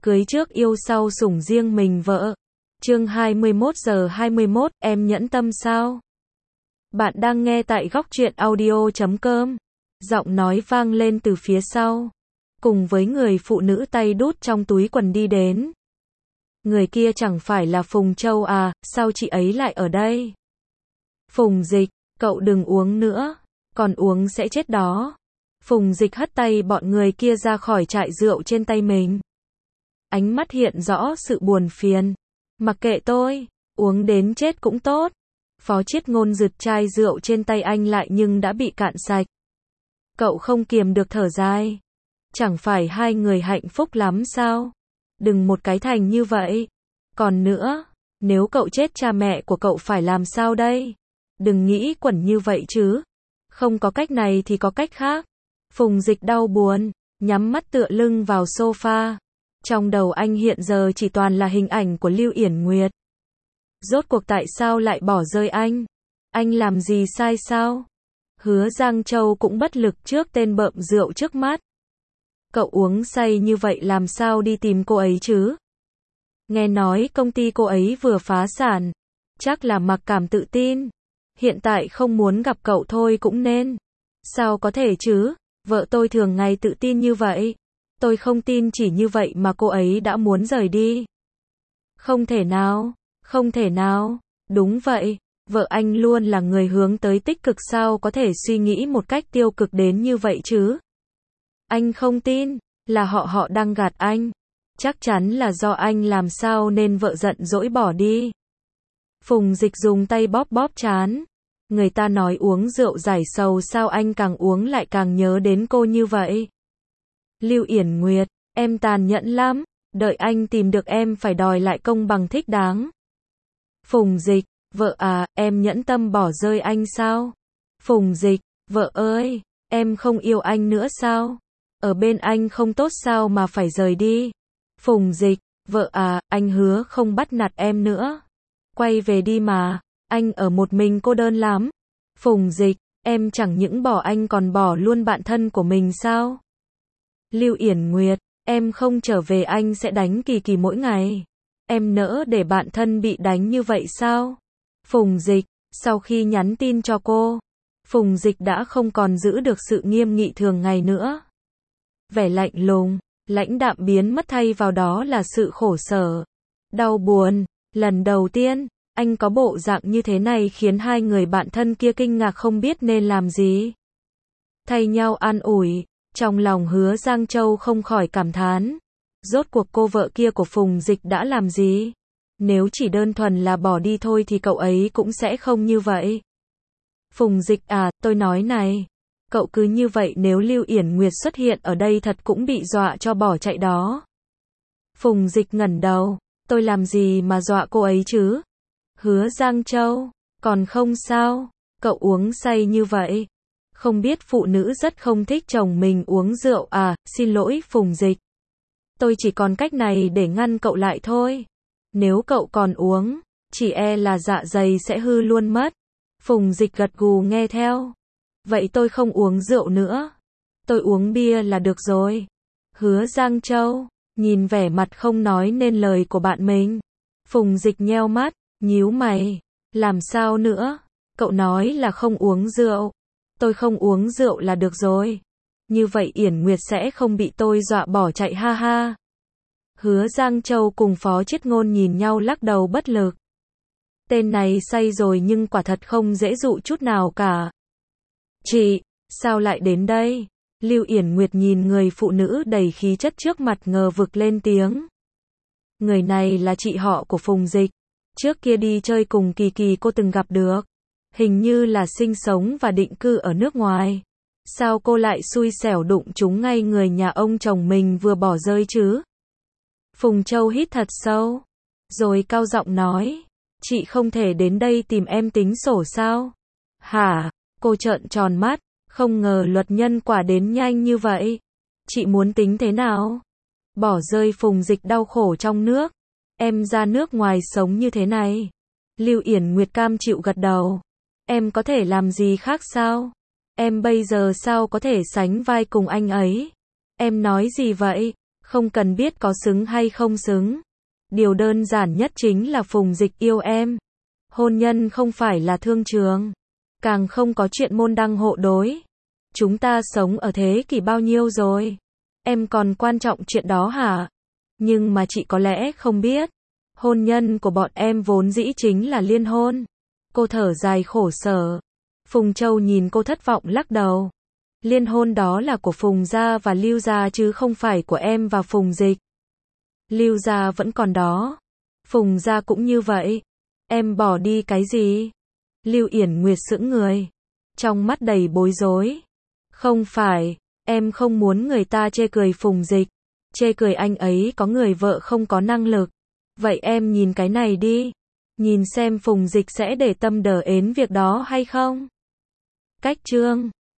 Cưới trước yêu sau sủng riêng mình vợ. Chương 21:21, em nhẫn tâm sao? Bạn đang nghe tại góc truyện audio.com. Giọng nói vang lên từ phía sau, cùng với người phụ nữ tay đút trong túi quần đi đến. Người kia chẳng phải là Phùng Châu à, sao chị ấy lại ở đây? Phùng Dịch, cậu đừng uống nữa, còn uống sẽ chết đó. Phùng Dịch hất tay bọn người kia ra khỏi chai rượu trên tay mình. Ánh mắt hiện rõ sự buồn phiền. Mặc kệ tôi, uống đến chết cũng tốt. Phó Chiết Ngôn giật chai rượu trên tay anh lại nhưng đã bị cạn sạch. Cậu không kiềm được thở dài. Chẳng phải hai người hạnh phúc lắm sao? Đừng một cái thành như vậy. Còn nữa, nếu cậu chết cha mẹ của cậu phải làm sao đây? Đừng nghĩ quẩn như vậy chứ. Không có cách này thì có cách khác. Phùng Dịch đau buồn, nhắm mắt tựa lưng vào sofa. Trong đầu anh hiện giờ chỉ toàn là hình ảnh của Lưu Yển Nguyệt. Rốt cuộc tại sao lại bỏ rơi anh? Anh làm gì sai sao? Hứa Giang Châu cũng bất lực trước tên bợm rượu trước mắt. Cậu uống say như vậy làm sao đi tìm cô ấy chứ? Nghe nói công ty cô ấy vừa phá sản. Chắc là mặc cảm tự tin. Hiện tại không muốn gặp cậu thôi cũng nên. Sao có thể chứ? Vợ tôi thường ngày tự tin như vậy. Tôi không tin chỉ như vậy mà cô ấy đã muốn rời đi. Không thể nào, không thể nào. Đúng vậy, vợ anh luôn là người hướng tới tích cực, sao có thể suy nghĩ một cách tiêu cực đến như vậy chứ? Anh không tin, là họ đang gạt anh. Chắc chắn là do anh làm sao nên vợ giận dỗi bỏ đi. Phùng Dịch dùng tay bóp bóp trán. Người ta nói uống rượu giải sầu, sao anh càng uống lại càng nhớ đến cô như vậy? Lưu Yển Nguyệt, em tàn nhẫn lắm, đợi anh tìm được em phải đòi lại công bằng thích đáng. Phùng Dịch, vợ à, em nhẫn tâm bỏ rơi anh sao? Phùng Dịch, vợ ơi, em không yêu anh nữa sao? Ở bên anh không tốt sao mà phải rời đi? Phùng Dịch, vợ à, anh hứa không bắt nạt em nữa. Quay về đi mà, anh ở một mình cô đơn lắm. Phùng Dịch, em chẳng những bỏ anh còn bỏ luôn bạn thân của mình sao? Lưu Yển Nguyệt, em không trở về anh sẽ đánh Kỳ Kỳ mỗi ngày. Em nỡ để bạn thân bị đánh như vậy sao? Phùng Dịch, sau khi nhắn tin cho cô, Phùng Dịch đã không còn giữ được sự nghiêm nghị thường ngày nữa. Vẻ lạnh lùng, lãnh đạm biến mất, thay vào đó là sự khổ sở, đau buồn. Lần đầu tiên, anh có bộ dạng như thế này khiến hai người bạn thân kia kinh ngạc không biết nên làm gì. Thay nhau an ủi. Trong lòng Hứa Giang Châu không khỏi cảm thán. Rốt cuộc cô vợ kia của Phùng Dịch đã làm gì? Nếu chỉ đơn thuần là bỏ đi thôi thì cậu ấy cũng sẽ không như vậy. Phùng Dịch à, tôi nói này. Cậu cứ như vậy nếu Lưu Yển Nguyệt xuất hiện ở đây thật cũng bị dọa cho bỏ chạy đó. Phùng Dịch ngẩng đầu. Tôi làm gì mà dọa cô ấy chứ? Hứa Giang Châu, còn không sao. Cậu uống say như vậy. Không biết phụ nữ rất không thích chồng mình uống rượu à, xin lỗi Phùng Dịch. Tôi chỉ còn cách này để ngăn cậu lại thôi. Nếu cậu còn uống, chỉ e là dạ dày sẽ hư luôn mất. Phùng Dịch gật gù nghe theo. Vậy tôi không uống rượu nữa. Tôi uống bia là được rồi. Hứa Giang Châu, nhìn vẻ mặt không nói nên lời của bạn mình. Phùng Dịch nheo mắt, nhíu mày. Làm sao nữa? Cậu nói là không uống rượu. Tôi không uống rượu là được rồi. Như vậy Yển Nguyệt sẽ không bị tôi dọa bỏ chạy ha ha. Hứa Giang Châu cùng Phó Chiết Ngôn nhìn nhau lắc đầu bất lực. Tên này say rồi nhưng quả thật không dễ dụ chút nào cả. Chị, sao lại đến đây? Lưu Yển Nguyệt nhìn người phụ nữ đầy khí chất trước mặt ngờ vực lên tiếng. Người này là chị họ của Phùng Dịch. Trước kia đi chơi cùng Kỳ Kỳ cô từng gặp được. Hình như là sinh sống và định cư ở nước ngoài. Sao cô lại xui xẻo đụng trúng ngay người nhà ông chồng mình vừa bỏ rơi chứ? Phùng Châu hít thật sâu, rồi cao giọng nói, chị không thể đến đây tìm em tính sổ sao? Hả? Cô trợn tròn mắt, không ngờ luật nhân quả đến nhanh như vậy. Chị muốn tính thế nào? Bỏ rơi Phùng Dịch đau khổ trong nước. Em ra nước ngoài sống như thế này. Lưu Yển Nguyệt cam chịu gật đầu. Em có thể làm gì khác sao? Em bây giờ sao có thể sánh vai cùng anh ấy? Em nói gì vậy? Không cần biết có xứng hay không xứng. Điều đơn giản nhất chính là Phùng Dịch yêu em. Hôn nhân không phải là thương trường. Càng không có chuyện môn đăng hộ đối. Chúng ta sống ở thế kỷ bao nhiêu rồi? Em còn quan trọng chuyện đó hả? Nhưng mà chị có lẽ không biết. Hôn nhân của bọn em vốn dĩ chính là liên hôn. Cô thở dài khổ sở. Phùng Châu nhìn cô thất vọng lắc đầu. Liên hôn đó là của Phùng gia và Lưu gia chứ không phải của em và Phùng Dịch. Lưu gia vẫn còn đó. Phùng gia cũng như vậy. Em bỏ đi cái gì? Lưu Yển Nguyệt sững người. Trong mắt đầy bối rối. Không phải, em không muốn người ta chê cười Phùng Dịch. Chê cười anh ấy có người vợ không có năng lực. Vậy em nhìn cái này đi. Nhìn xem Phùng Dịch sẽ để tâm đờ ến việc đó hay không? Cách chương